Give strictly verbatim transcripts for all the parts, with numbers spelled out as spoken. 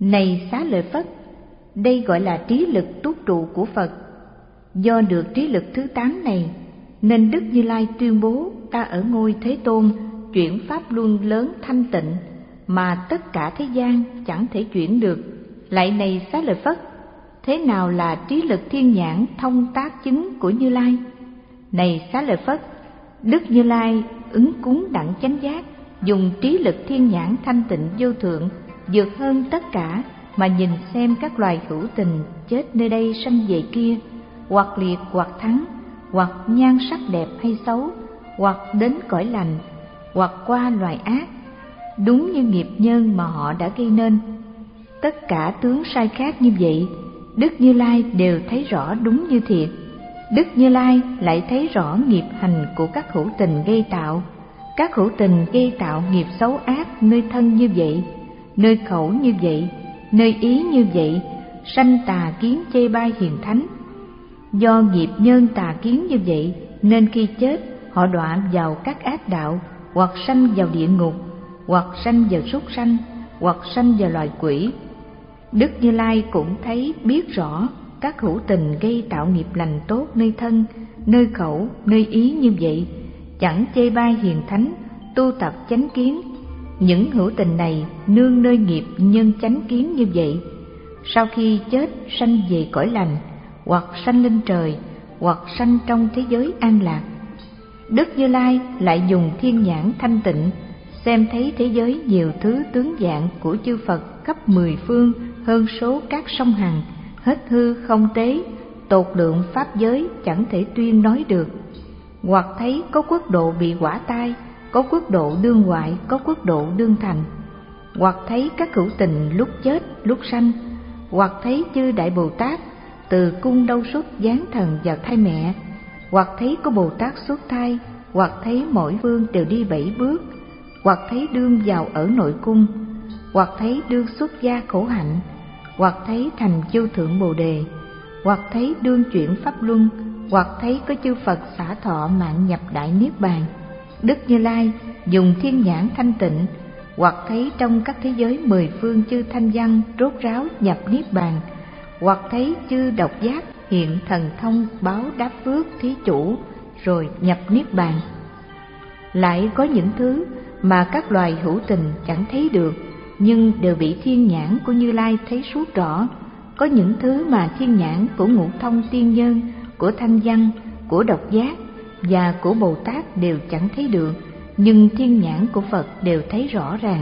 Này Xá Lợi Phất, đây gọi là trí lực túc trụ của Phật. Do được trí lực thứ tám này, nên Đức Như Lai tuyên bố ta ở ngôi Thế Tôn chuyển pháp luân lớn thanh tịnh, mà tất cả thế gian chẳng thể chuyển được. Lại này Xá Lợi Phất, thế nào là trí lực thiên nhãn thông tác chứng của Như Lai? Này Xá Lợi Phất, Đức Như Lai ứng cúng đẳng chánh giác, dùng trí lực thiên nhãn thanh tịnh vô thượng, vượt hơn tất cả mà nhìn xem các loài hữu tình chết nơi đây sanh về kia, hoặc liệt hoặc thắng, hoặc nhan sắc đẹp hay xấu, hoặc đến cõi lành, hoặc qua loài ác, đúng như nghiệp nhân mà họ đã gây nên. Tất cả tướng sai khác như vậy, Đức Như Lai đều thấy rõ đúng như thiệt. Đức Như Lai lại thấy rõ nghiệp hành của các hữu tình gây tạo. Các hữu tình gây tạo nghiệp xấu ác nơi thân như vậy, nơi khẩu như vậy, nơi ý như vậy, sanh tà kiến chê bai hiền thánh. Do nghiệp nhân tà kiến như vậy, nên khi chết họ đọa vào các ác đạo, hoặc sanh vào địa ngục, hoặc sanh vào súc sanh, hoặc sanh vào loài quỷ. Đức Như Lai cũng thấy biết rõ các hữu tình gây tạo nghiệp lành tốt nơi thân, nơi khẩu, nơi ý như vậy, chẳng chê bai hiền thánh, tu tập chánh kiến. Những hữu tình này nương nơi nghiệp nhân chánh kiến như vậy, sau khi chết sanh về cõi lành, hoặc sanh lên trời, hoặc sanh trong thế giới an lạc. Đức Như Lai lại dùng thiên nhãn thanh tịnh xem thấy thế giới nhiều thứ tướng dạng của chư Phật khắp mười phương, hơn số các sông hằng, hết hư không tế, tột lượng pháp giới chẳng thể tuyên nói được. Hoặc thấy có quốc độ bị hỏa tai, có quốc độ đương hoại, có quốc độ đương thành. Hoặc thấy các hữu tình lúc chết lúc sanh. Hoặc thấy chư Đại Bồ Tát từ cung đâu xuất giáng thần vào thai mẹ. Hoặc thấy có Bồ Tát xuất thai. Hoặc thấy mỗi vương đều đi bảy bước. Hoặc thấy đương vào ở nội cung. Hoặc thấy đương xuất gia khổ hạnh. Hoặc thấy thành vô thượng Bồ Đề. Hoặc thấy đương chuyển pháp luân. Hoặc thấy có chư Phật xả thọ mạng nhập đại niết bàn. Đức Như Lai dùng thiên nhãn thanh tịnh, hoặc thấy trong các thế giới mười phương chư thanh văn rốt ráo nhập niết bàn, hoặc thấy chư độc giác hiện thần thông báo đáp phước thí chủ rồi nhập niết bàn. Lại có những thứ mà các loài hữu tình chẳng thấy được, nhưng đều bị thiên nhãn của Như Lai thấy suốt rõ. Có những thứ mà thiên nhãn của ngũ thông tiên nhân, của thanh văn, của độc giác và của Bồ Tát đều chẳng thấy được, nhưng thiên nhãn của Phật đều thấy rõ ràng.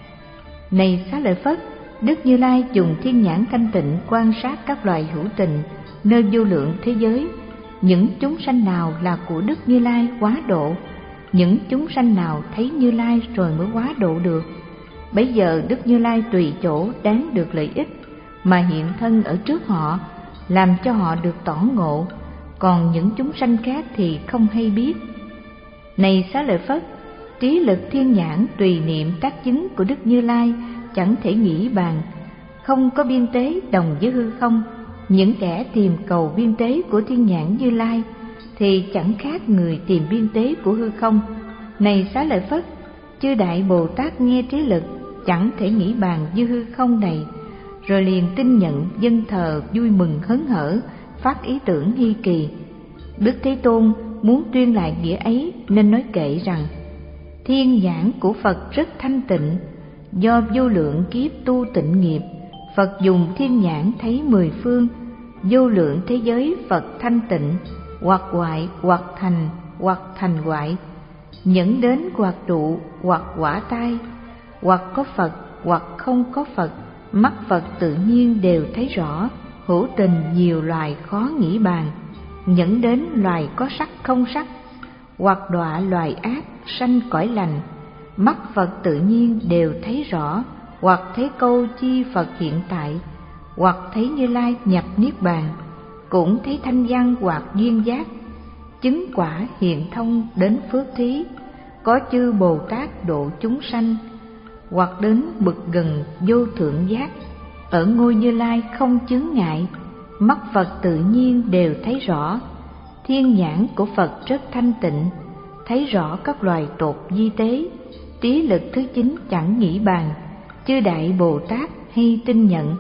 Này Xá Lợi Phất, Đức Như Lai dùng thiên nhãn thanh tịnh quan sát các loài hữu tình nơi vô lượng thế giới. Những chúng sanh nào là của Đức Như Lai quá độ, những chúng sanh nào thấy Như Lai rồi mới quá độ được. Bấy giờ Đức Như Lai tùy chỗ đáng được lợi ích mà hiện thân ở trước họ, làm cho họ được tỏ ngộ, còn những chúng sanh khác thì không hay biết. Này Xá Lợi Phất, trí lực thiên nhãn tùy niệm tác chứng của Đức Như Lai chẳng thể nghĩ bàn, không có biên tế đồng với hư không. Những kẻ tìm cầu biên tế của thiên nhãn Như Lai thì chẳng khác người tìm biên tế của hư không. Này Xá Lợi Phất, chư Đại Bồ Tát nghe trí lực chẳng thể nghĩ bàn như hư không này, rồi liền tin nhận dâng thờ vui mừng hớn hở, phát ý tưởng hy kỳ. Đức Thế Tôn muốn tuyên lại nghĩa ấy nên nói kệ rằng: thiên nhãn của Phật rất thanh tịnh, do vô lượng kiếp tu tịnh nghiệp, Phật dùng thiên nhãn thấy mười phương, vô lượng thế giới Phật thanh tịnh, hoặc hoại hoặc thành, hoặc thành hoại, nhẫn đến hoặc trụ, hoặc quả tai, hoặc có Phật hoặc không có Phật, mắt Phật tự nhiên đều thấy rõ. Hữu tình nhiều loài khó nghĩ bàn, nhẫn đến loài có sắc không sắc, hoặc đọa loài ác sanh cõi lành, mắt Phật tự nhiên đều thấy rõ. Hoặc thấy câu chi Phật hiện tại, hoặc thấy Như Lai nhập niết bàn, cũng thấy thanh văn hoặc duyên giác, chứng quả hiện thông đến phước thí, có chư Bồ Tát độ chúng sanh, hoặc đến bậc gần vô thượng giác, ở ngôi Như Lai không chướng ngại, mắt Phật tự nhiên đều thấy rõ. Thiên nhãn của Phật rất thanh tịnh, thấy rõ các loài tột di tế, trí lực thứ chín chẳng nghĩ bàn. Chư Đại Bồ Tát hay tin nhận.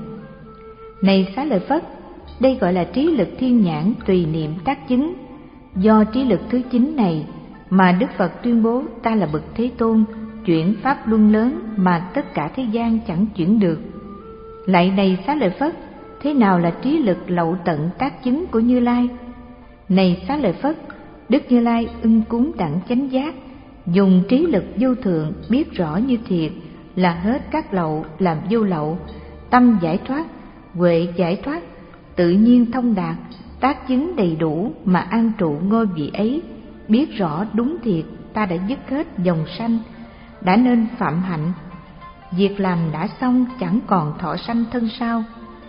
Này Xá Lợi Phất, đây gọi là trí lực thiên nhãn tùy niệm tác chứng. Do trí lực thứ chín này mà Đức Phật tuyên bố ta là bậc Thế Tôn, chuyển pháp luân lớn mà tất cả thế gian chẳng chuyển được. Lại này Xá Lợi Phất, thế nào là trí lực lậu tận tác chứng của Như Lai? Này Xá Lợi Phất, Đức Như Lai ưng cúng đẳng chánh giác, dùng trí lực vô thượng biết rõ như thiệt là hết các lậu làm vô lậu, tâm giải thoát, huệ giải thoát, tự nhiên thông đạt, tác chứng đầy đủ mà an trụ ngôi vị ấy, biết rõ đúng thiệt ta đã dứt hết dòng sanh, đã nên phạm hạnh, việc làm đã xong chẳng còn thọ sanh thân sau.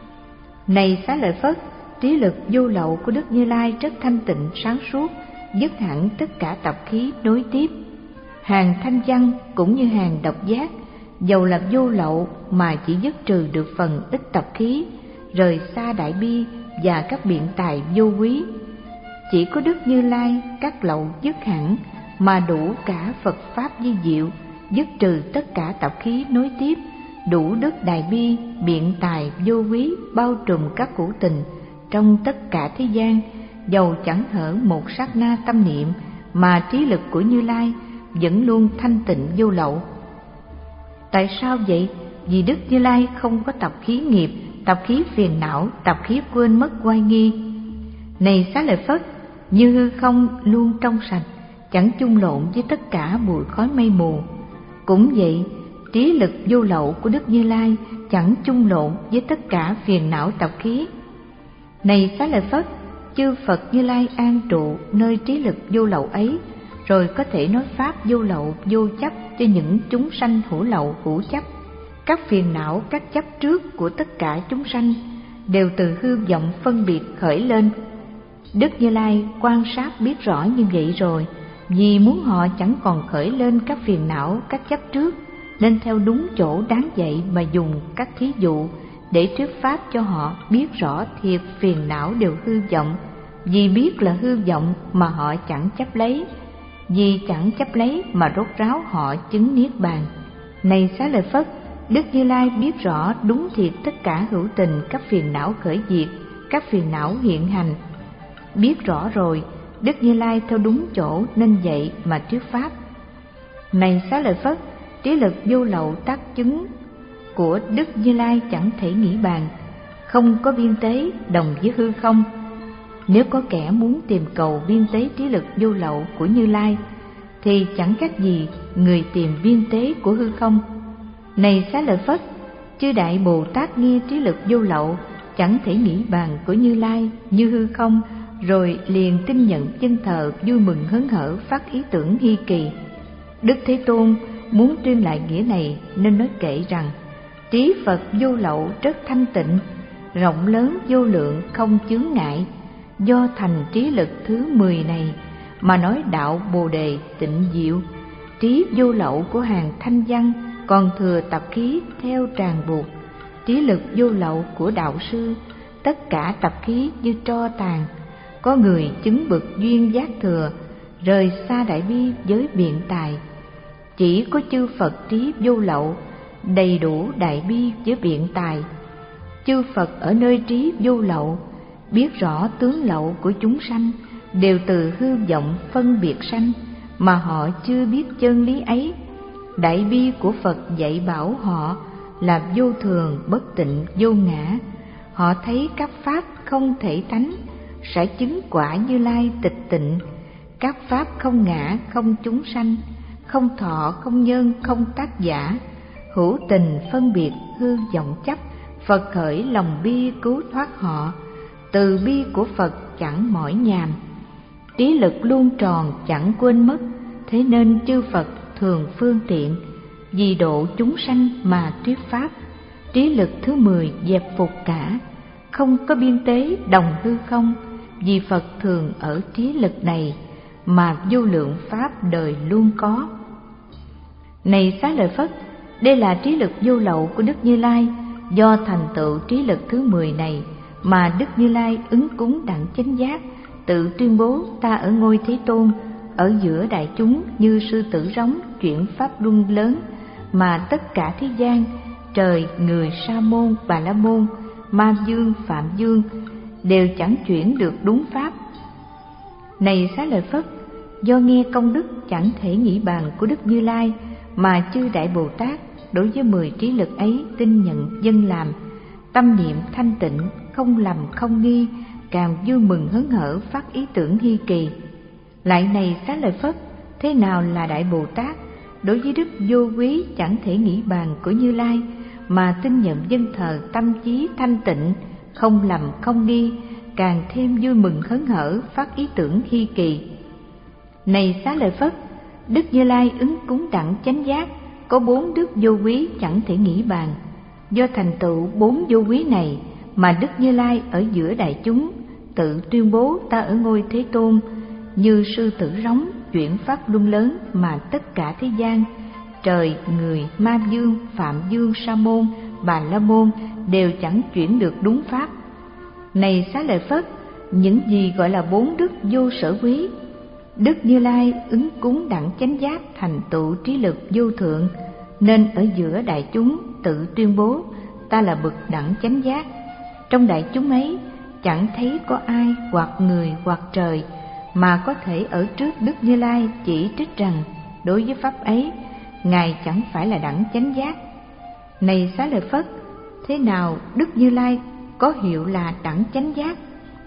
Này Xá Lợi Phất, trí lực vô lậu của Đức Như Lai rất thanh tịnh sáng suốt, dứt hẳn tất cả tập khí nối tiếp. Hàng thanh văn cũng như hàng độc giác, dầu là vô lậu mà chỉ dứt trừ được phần ít tập khí, rời xa đại bi và các biện tài vô quý. Chỉ có Đức Như Lai các lậu dứt hẳn mà đủ cả Phật pháp di diệu, dứt trừ tất cả tập khí nối tiếp, đủ đức đại bi, biện tài vô quý, bao trùm các củ tình trong tất cả thế gian, dầu chẳng hở một sát na tâm niệm mà trí lực của Như Lai vẫn luôn thanh tịnh vô lậu. Tại sao vậy? Vì Đức Như Lai không có tập khí nghiệp, tập khí phiền não, tập khí quên mất oai nghi. Này Xá Lợi Phất, như hư không luôn trong sạch, chẳng chung lộn với tất cả bụi khói mây mù. Cũng vậy, trí lực vô lậu của Đức Như Lai chẳng chung lộn với tất cả phiền não tập khí. Này Xá Lợi Phất, chư Phật Như Lai an trụ nơi trí lực vô lậu ấy, rồi có thể nói pháp vô lậu vô chấp cho những chúng sanh hữu lậu hữu chấp. Các phiền não, các chấp trước của tất cả chúng sanh đều từ hư vọng phân biệt khởi lên. Đức Như Lai quan sát biết rõ như vậy rồi, vì muốn họ chẳng còn khởi lên các phiền não, các chấp trước, nên theo đúng chỗ đáng dạy mà dùng các thí dụ để thuyết pháp cho họ biết rõ thiệt phiền não đều hư vọng. Vì biết là hư vọng mà họ chẳng chấp lấy, vì chẳng chấp lấy mà rốt ráo họ chứng niết bàn. Này Xá Lợi Phất, Đức Như Lai biết rõ đúng thiệt tất cả hữu tình các phiền não khởi diệt, các phiền não hiện hành. Biết rõ rồi, Đức Như Lai theo đúng chỗ nên dạy mà thuyết pháp. Này Xá Lợi Phất, trí lực vô lậu tác chứng của Đức Như Lai chẳng thể nghĩ bàn, không có biên tế đồng với hư không. Nếu có kẻ muốn tìm cầu biên tế trí lực vô lậu của Như Lai, thì chẳng khác gì người tìm biên tế của hư không. Này Xá Lợi Phất, chư Đại Bồ Tát nghe trí lực vô lậu chẳng thể nghĩ bàn của Như Lai như hư không, rồi liền tin nhận chân thờ, vui mừng hớn hở, phát ý tưởng hi kỳ. Đức Thế Tôn muốn tuyên lại nghĩa này nên nói kệ rằng: trí Phật vô lậu rất thanh tịnh, rộng lớn vô lượng không chướng ngại. Do thành trí lực thứ mười này mà nói đạo Bồ Đề tịnh diệu. Trí vô lậu của hàng thanh văn còn thừa tập khí theo ràng buộc. Trí lực vô lậu của đạo sư, tất cả tập khí như tro tàn. Có người chứng bực duyên giác thừa, rời xa đại bi với biện tài. Chỉ có chư Phật trí vô lậu, đầy đủ đại bi với biện tài. Chư Phật ở nơi trí vô lậu, biết rõ tướng lậu của chúng sanh đều từ hư vọng phân biệt sanh, mà họ chưa biết chân lý ấy. Đại bi của Phật dạy bảo họ là vô thường, bất tịnh, vô ngã. Họ thấy các pháp không thể tánh, sẽ chứng quả Như Lai tịch tịnh. Các pháp không ngã, không chúng sanh, không thọ, không nhân, không tác giả. Hữu tình phân biệt hư vọng chấp, Phật khởi lòng bi cứu thoát họ. Từ bi của Phật chẳng mỏi nhàm, trí lực luôn tròn chẳng quên mất. Thế nên chư Phật thường phương tiện, vì độ chúng sanh mà thuyết pháp. Trí lực thứ mười dẹp phục cả, không có biên tế đồng hư không. Vì Phật thường ở trí lực này mà vô lượng pháp đời luôn có. Này Xá Lợi Phất, đây là trí lực vô lậu của Đức Như Lai. Do thành tựu trí lực thứ mười này mà Đức Như Lai ứng cúng đẳng chánh giác, tự tuyên bố ta ở ngôi Thế Tôn, ở giữa đại chúng như sư tử rống chuyển pháp luân lớn, mà tất cả thế gian trời, người, sa môn, bà la môn, ma dương, phạm dương đều chẳng chuyển được đúng pháp. Này Xá Lợi Phất, do nghe công đức chẳng thể nghĩ bàn của Đức Như Lai mà chư Đại Bồ Tát đối với mười trí lực ấy tin nhận dâng làm, tâm niệm thanh tịnh, không lầm không nghi, càng vui mừng hớn hở, phát ý tưởng hy kỳ. Lại này Xá Lợi Phất, thế nào là Đại Bồ Tát đối với đức vô quý chẳng thể nghĩ bàn của Như Lai mà tin nhận dâng thờ, tâm trí thanh tịnh, không lầm không nghi, càng thêm vui mừng hớn hở, phát ý tưởng hy kỳ. Này Xá Lợi Phất, Đức Như Lai ứng cúng đẳng chánh giác có bốn đức vô quý chẳng thể nghĩ bàn. Do thành tựu bốn vô quý này mà Đức Như Lai ở giữa đại chúng tự tuyên bố ta ở ngôi Thế Tôn, như sư tử rống chuyển pháp luân lớn mà tất cả thế gian, trời, người, ma dương, phạm dương, sa môn, bà la môn đều chẳng chuyển được đúng pháp. Này Xá Lợi Phất, những gì gọi là bốn đức vô sở quý, Đức Như Lai ứng cúng đẳng chánh giác thành tựu trí lực vô thượng, nên ở giữa đại chúng tự tuyên bố ta là bậc đẳng chánh giác. Trong đại chúng ấy chẳng thấy có ai hoặc người hoặc trời mà có thể ở trước Đức Như Lai chỉ trích rằng đối với pháp ấy Ngài chẳng phải là đẳng chánh giác. Này Xá Lợi Phất, thế nào Đức Như Lai có hiệu là đẳng chánh giác?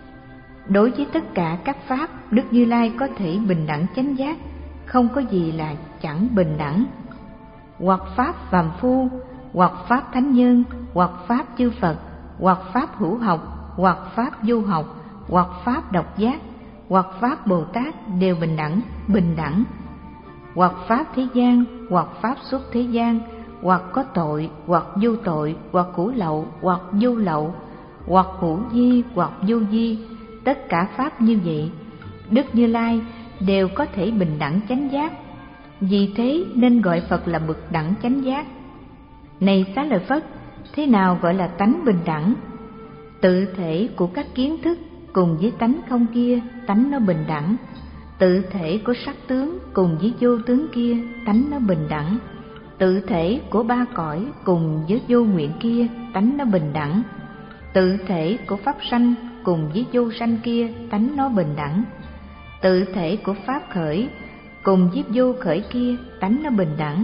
Đối với tất cả các pháp, Đức Như Lai có thể bình đẳng chánh giác, không có gì là chẳng bình đẳng. Hoặc pháp phàm phu, hoặc pháp thánh nhân, hoặc pháp chư Phật, hoặc pháp hữu học, hoặc pháp vô học, hoặc pháp độc giác, hoặc pháp Bồ Tát đều bình đẳng, bình đẳng. Hoặc pháp thế gian, hoặc pháp xuất thế gian, hoặc có tội, hoặc vô tội, hoặc hữu lậu, hoặc vô lậu, hoặc hữu di, hoặc vô di, tất cả pháp như vậy, Đức Như Lai đều có thể bình đẳng chánh giác. Vì thế nên gọi Phật là bậc đẳng chánh giác. Này Xá Lợi Phất, thế nào gọi là tánh bình đẳng? Tự thể của các kiến thức cùng với tánh không kia, tánh nó bình đẳng. Tự thể của sắc tướng cùng với vô tướng kia, tánh nó bình đẳng. Tự thể của ba cõi cùng với vô nguyện kia, tánh nó bình đẳng. Tự thể của pháp sanh cùng với vô sanh kia, tánh nó bình đẳng. Tự thể của pháp khởi cùng với vô khởi kia, tánh nó bình đẳng.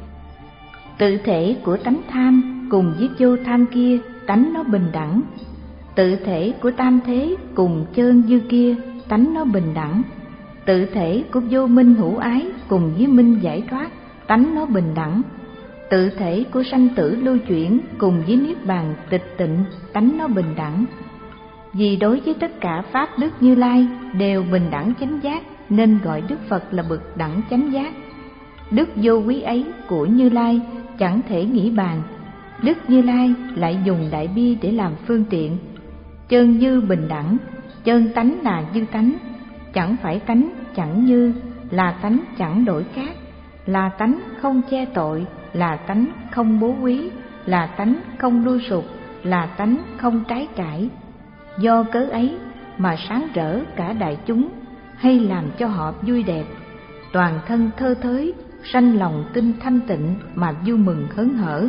Tự thể của tánh tham cùng với vô tham kia, tánh nó bình đẳng. Tự thể của tam thế cùng chơn như kia, tánh nó bình đẳng. Tự thể của vô minh hữu ái cùng với minh giải thoát, tánh nó bình đẳng. Tự thể của sanh tử lưu chuyển cùng với niết bàn tịch tịnh, tánh nó bình đẳng. Vì đối với tất cả pháp Đức Như Lai đều bình đẳng chánh giác, nên gọi Đức Phật là bậc đẳng chánh giác. Đức vô quý ấy của Như Lai chẳng thể nghĩ bàn. Đức Như Lai lại dùng đại bi để làm phương tiện. Chân như bình đẳng, chân tánh là như tánh, chẳng phải tánh chẳng như, là tánh chẳng đổi khác, là tánh không che tội, là tánh không bố quý, là tánh không lui sụp, là tánh không trái cãi. Do cớ ấy mà sáng rỡ cả đại chúng, hay làm cho họ vui đẹp, toàn thân thơ thới, sanh lòng tinh thanh tịnh mà vui mừng hớn hở.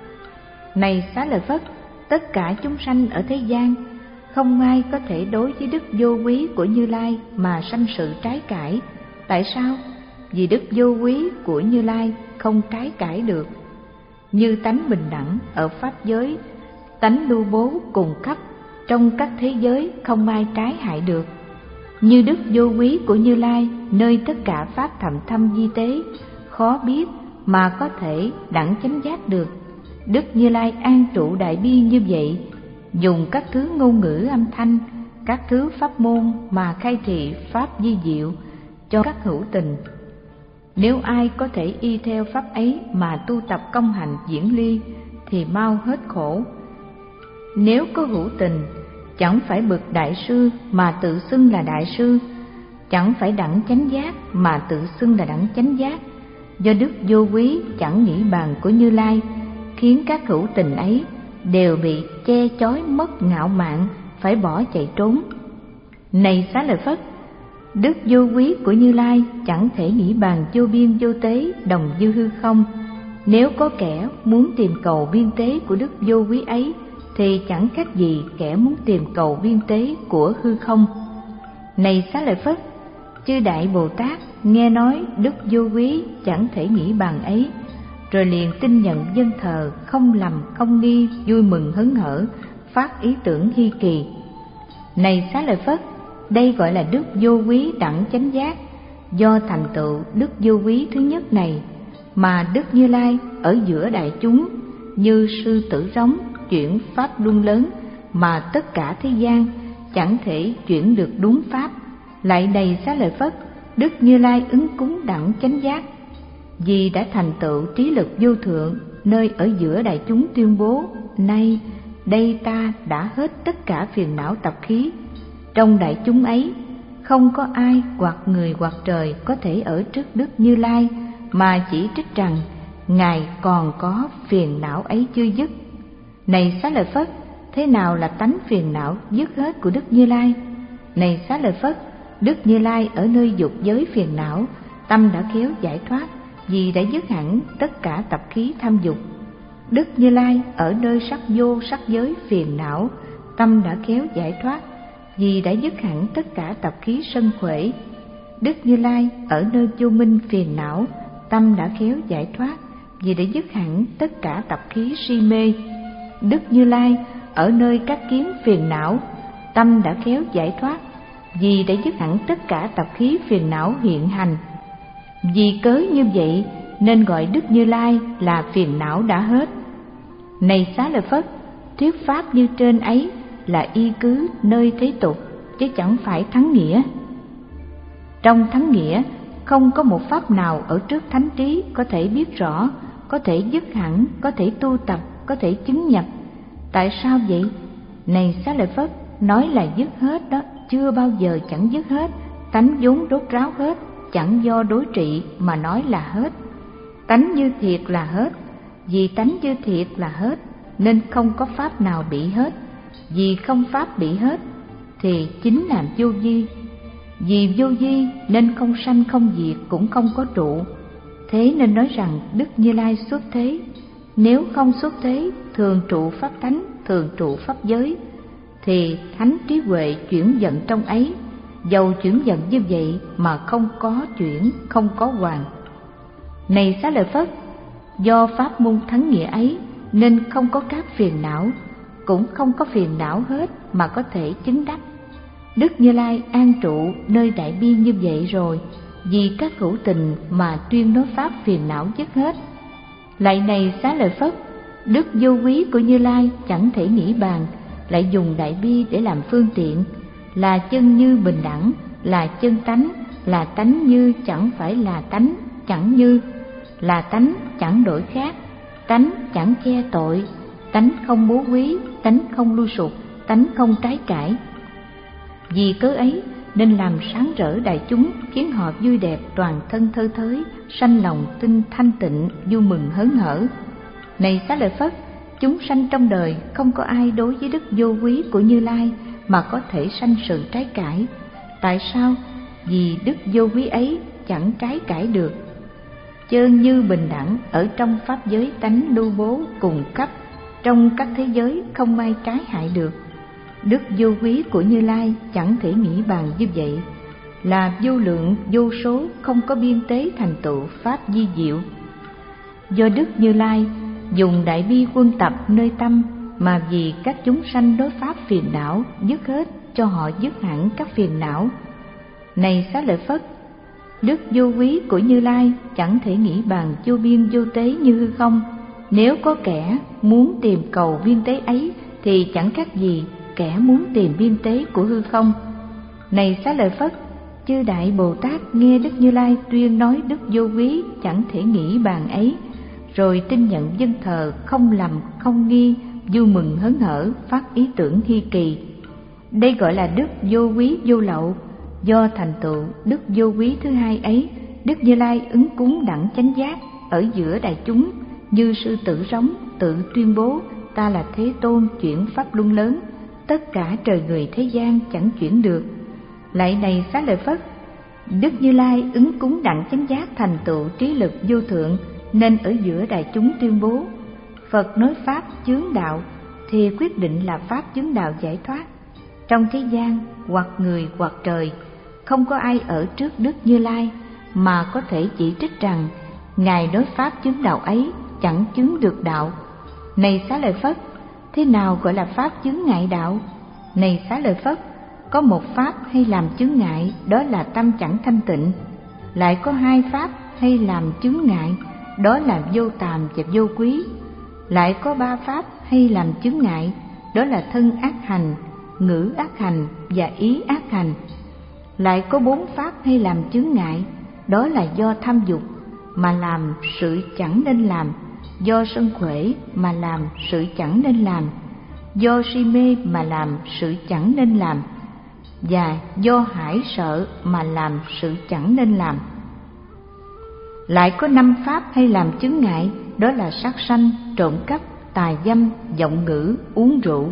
Này Xá Lợi Phất, tất cả chúng sanh ở thế gian, không ai có thể đối với đức vô quý của Như Lai mà sanh sự trái cãi. Tại sao? Vì đức vô quý của Như Lai không trái cãi được. Như tánh bình đẳng ở pháp giới, tánh lưu bố cùng khắp trong các thế giới, không ai trái hại được. Như đức vô quý của Như Lai nơi tất cả pháp thầm thâm vi tế, khó biết mà có thể đẳng chánh giác được. Đức Như Lai an trụ đại bi như vậy, dùng các thứ ngôn ngữ âm thanh, các thứ pháp môn mà khai thị pháp vi diệu cho các hữu tình. Nếu ai có thể y theo pháp ấy mà tu tập công hành diễn ly thì mau hết khổ. Nếu có hữu tình chẳng phải bậc đại sư mà tự xưng là đại sư, chẳng phải đẳng chánh giác mà tự xưng là đẳng chánh giác, do đức vô quý chẳng nghĩ bàn của Như Lai, khiến các hữu tình ấy đều bị che chói mất ngạo mạn, phải bỏ chạy trốn. Này Xá Lợi Phất, đức vô quý của Như Lai chẳng thể nghĩ bàn vô biên vô tế đồng dư hư không, Nếu có kẻ muốn tìm cầu viên tế của đức vô quý ấy, thì chẳng khác gì kẻ muốn tìm cầu viên tế của hư không. Này Xá Lợi Phất, chư Đại Bồ Tát nghe nói đức vô quý chẳng thể nghĩ bằng ấy, rồi liền tin nhận dân thờ, không lầm không nghi, vui mừng hớn hở, phát ý tưởng hy kỳ. Này Xá Lợi Phất, đây gọi là đức vô quý đẳng chánh giác. Do thành tựu đức vô quý thứ nhất này mà Đức Như Lai ở giữa đại chúng như sư tử rống chuyển pháp luân lớn, mà tất cả thế gian chẳng thể chuyển được đúng pháp. Lại này Xá Lợi Phất, Đức Như Lai ứng cúng đẳng chánh giác, vì đã thành tựu trí lực vô thượng, nơi ở giữa đại chúng tuyên bố: nay đây ta đã hết tất cả phiền não tập khí. Trong đại chúng ấy không có ai hoặc người hoặc trời có thể ở trước Đức Như Lai mà chỉ trích rằng Ngài còn có phiền não ấy chưa dứt. Này Xá Lợi Phất, thế nào là tánh phiền não dứt hết của Đức Như Lai? Này Xá Lợi Phất, Đức Như Lai ở nơi dục giới phiền não, tâm đã khéo giải thoát, vì đã dứt hẳn tất cả tập khí tham dục. Đức Như Lai ở nơi sắc vô sắc giới phiền não, tâm đã khéo giải thoát, vì đã dứt hẳn tất cả tập khí sân khởi. Đức Như Lai ở nơi vô minh phiền não, tâm đã khéo giải thoát, vì đã dứt hẳn tất cả tập khí si mê. Đức Như Lai ở nơi các kiến phiền não, tâm đã khéo giải thoát, vì đã dứt hẳn tất cả tập khí phiền não hiện hành. Vì cớ như vậy nên gọi Đức Như Lai là phiền não đã hết. Này Xá Lợi Phất, thuyết pháp như trên ấy là y cứ nơi thế tục, chứ chẳng phải thắng nghĩa. Trong thắng nghĩa không có một pháp nào ở trước thánh trí có thể biết rõ, có thể dứt hẳn, có thể tu tập, có thể chứng nhập. Tại sao vậy? Này Xá Lợi Phất, nói là dứt hết đó, chưa bao giờ chẳng dứt hết. Tánh vốn đốt ráo hết, chẳng do đối trị mà nói là hết. Tánh như thiệt là hết, vì tánh như thiệt là hết nên không có pháp nào bị hết. Vì không pháp bị hết thì chính là vô vi. Vì vô vi nên không sanh không diệt, cũng không có trụ. Thế nên nói rằng Đức Như Lai xuất thế. Nếu không xuất thế, thường trụ pháp tánh, thường trụ pháp giới, thì thánh trí huệ chuyển vận trong ấy. Dầu chuyển vận như vậy mà không có chuyển, không có hoàn. Này Xá Lợi Phất, do pháp môn thắng nghĩa ấy nên không có các phiền não, cũng không có phiền não hết mà có thể chứng đắc. Đức Như Lai an trụ nơi đại biên như vậy rồi, vì các hữu tình mà tuyên nói pháp phiền não dứt hết. Lại này Xá Lợi Phất, đức vô quý của Như Lai chẳng thể nghĩ bàn, lại dùng đại bi để làm phương tiện, là chân như bình đẳng, là chân tánh, là tánh như chẳng phải là tánh chẳng như, là tánh chẳng đổi khác, tánh chẳng che tội, tánh không bố quý, tánh không lui sụp, tánh không trái cãi. Vì cớ ấy nên làm sáng rỡ đại chúng, khiến họ vui đẹp toàn thân thơ thới, sanh lòng tinh thanh tịnh, vui mừng hớn hở. Này Xá Lợi Phất, chúng sanh trong đời không có ai đối với đức vô quý của Như Lai mà có thể sanh sự trái cãi. Tại sao? Vì đức vô quý ấy chẳng trái cãi được. Chơn như bình đẳng ở trong pháp giới tánh lưu bố cùng cấp, trong các thế giới không ai trái hại được. Đức vô quý của Như Lai chẳng thể nghĩ bàn như vậy, là vô lượng vô số, không có biên tế thành tựu pháp di diệu. Do Đức Như Lai dùng đại bi quân tập nơi tâm, mà vì các chúng sanh đối pháp phiền não dứt hết, cho họ dứt hẳn các phiền não. Này Xá Lợi Phất, đức vô quý của Như Lai chẳng thể nghĩ bàn vô biên vô tế như hư không. Nếu có kẻ muốn tìm cầu viên tế ấy thì chẳng khác gì kẻ muốn tìm viên tế của hư không. Này Xá Lợi Phất, chư Đại Bồ Tát nghe Đức Như Lai tuyên nói đức vô quý chẳng thể nghĩ bàn ấy, rồi tin nhận dân thờ, không lầm không nghi, vui mừng hớn hở, phát ý tưởng hy kỳ. Đây gọi là đức vô quý vô lậu. Do thành tựu đức vô quý thứ hai ấy, Đức Như Lai ứng cúng đẳng chánh giác ở giữa đại chúng, như sư tử rống tự tuyên bố: ta là Thế Tôn chuyển pháp luân lớn, tất cả trời người thế gian chẳng chuyển được. Lại này Xá Lợi Phất, Đức Như Lai ứng cúng đẳng chánh giác thành tựu trí lực vô thượng, Nên ở giữa đại chúng tuyên bố Phật nói pháp chướng đạo thì quyết định là pháp chướng đạo giải thoát. Trong thế gian, hoặc người hoặc trời, không có ai ở trước Đức Như Lai mà có thể chỉ trích rằng Ngài nói pháp chứng đạo ấy chẳng chứng được đạo. Này Xá Lợi Phất, thế nào gọi là pháp chứng ngại đạo? Này Xá Lợi Phất, có một pháp hay làm chứng ngại, đó là tâm chẳng thanh tịnh. Lại có hai pháp hay làm chứng ngại, đó là vô tàm và vô quý. Lại có ba pháp hay làm chứng ngại, đó là thân ác hành, ngữ ác hành và ý ác hành. Lại có bốn pháp hay làm chứng ngại, đó là do tham dục mà làm sự chẳng nên làm, do sân khỏe mà làm sự chẳng nên làm, do si mê mà làm sự chẳng nên làm, và do hãi sợ mà làm sự chẳng nên làm. Lại có năm pháp hay làm chứng ngại, đó là sát sanh, trộm cắp, tà dâm, vọng ngữ, uống rượu.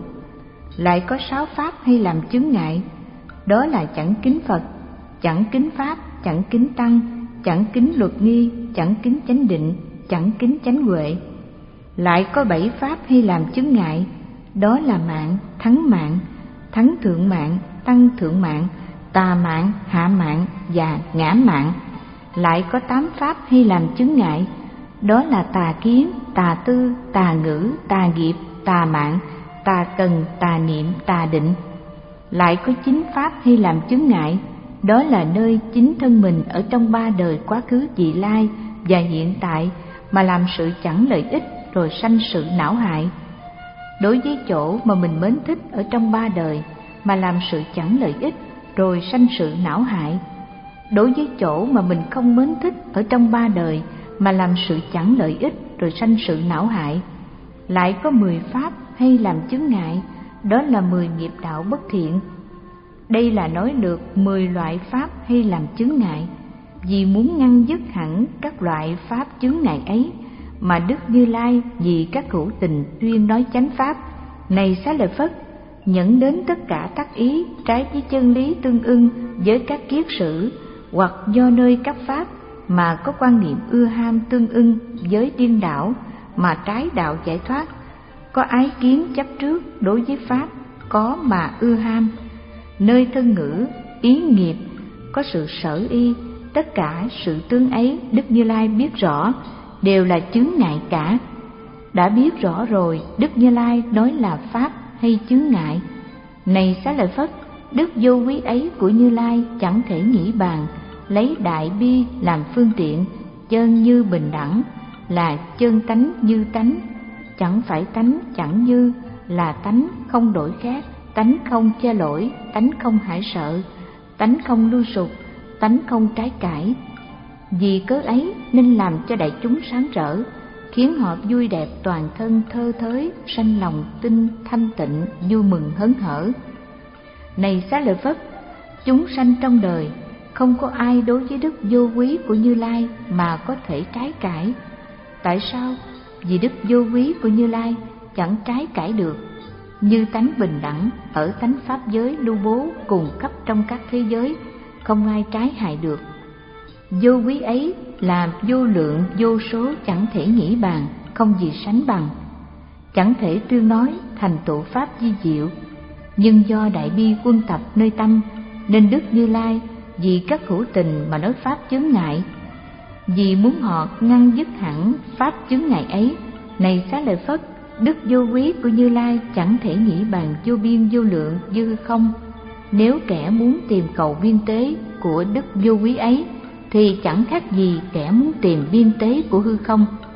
Lại có sáu pháp hay làm chứng ngại, đó là chẳng kính Phật, chẳng kính Pháp, chẳng kính Tăng, chẳng kính luật nghi, chẳng kính chánh định, chẳng kính chánh huệ. Lại có bảy pháp hay làm chứng ngại, đó là mạng, thắng mạng, thắng thượng mạng, tăng thượng mạng, tà mạng, hạ mạng và ngã mạng. Lại có tám pháp hay làm chứng ngại, đó là tà kiến, tà tư, tà ngữ, tà nghiệp, tà mạng, tà cần, tà niệm, tà định. Lại có chín pháp hay làm chứng ngại, đó là nơi chính thân mình ở trong ba đời quá khứ vị lai và hiện tại mà làm sự chẳng lợi ích rồi sanh sự não hại. Đối với chỗ mà mình mến thích ở trong ba đời mà làm sự chẳng lợi ích rồi sanh sự não hại. Đối với chỗ mà mình không mến thích ở trong ba đời mà làm sự chẳng lợi ích rồi sanh sự não hại. Lại có mười pháp hay làm chứng ngại, đó là mười nghiệp đạo bất thiện. Đây là nói được mười loại pháp hay làm chứng ngại. Vì muốn ngăn dứt hẳn các loại pháp chứng ngại ấy mà Đức Như Lai vì các hữu tình tuyên nói chánh pháp. Này Xá Lợi Phất, nhẫn đến tất cả tác ý trái với chân lý tương ưng với các kiết sử, hoặc do nơi các pháp mà có quan niệm ưa ham tương ưng với điên đảo mà trái đạo giải thoát, có ái kiến chấp trước đối với pháp có mà ưa ham, nơi thân ngữ, ý nghiệp có sự sở y, tất cả sự tương ấy Đức Như Lai biết rõ, đều là chướng ngại cả. Đã biết rõ rồi, Đức Như Lai nói là pháp hay chướng ngại. Này Xá Lợi Phất, đức vô quý ấy của Như Lai chẳng thể nghĩ bàn, lấy đại bi làm phương tiện, chân như bình đẳng, là chân tánh như tánh, chẳng phải tánh chẳng như, là tánh không đổi khác, tánh không che lỗi, tánh không hãi sợ, tánh không lưu sục, tánh không trái cãi. Vì cớ ấy nên làm cho đại chúng sáng rỡ, khiến họ vui đẹp toàn thân thơ thới, sanh lòng tin thanh tịnh, vui mừng hớn hở. Này Xá Lợi Phất, chúng sanh trong đời không có ai đối với đức vô quý của Như Lai mà có thể trái cãi. Tại sao? Vì đức vô quý của Như Lai chẳng trái cãi được. Như tánh bình đẳng ở tánh pháp giới lưu bố cùng khắp trong các thế giới, không ai trái hại được. Vô quý ấy là vô lượng vô số chẳng thể nghĩ bàn, không gì sánh bằng, chẳng thể tuyên nói thành tựu pháp di diệu. Nhưng do đại bi quân tập nơi tâm, nên Đức Như Lai vì các hữu tình mà nói pháp chướng ngại. Vì muốn họ ngăn dứt hẳn pháp chướng ngại ấy, này Xá Lợi Phất, đức vô quý của Như Lai chẳng thể nghĩ bàn vô biên vô lượng dư không. Nếu kẻ muốn tìm cầu biên tế của đức vô quý ấy, thì chẳng khác gì kẻ muốn tìm biên tế của hư không.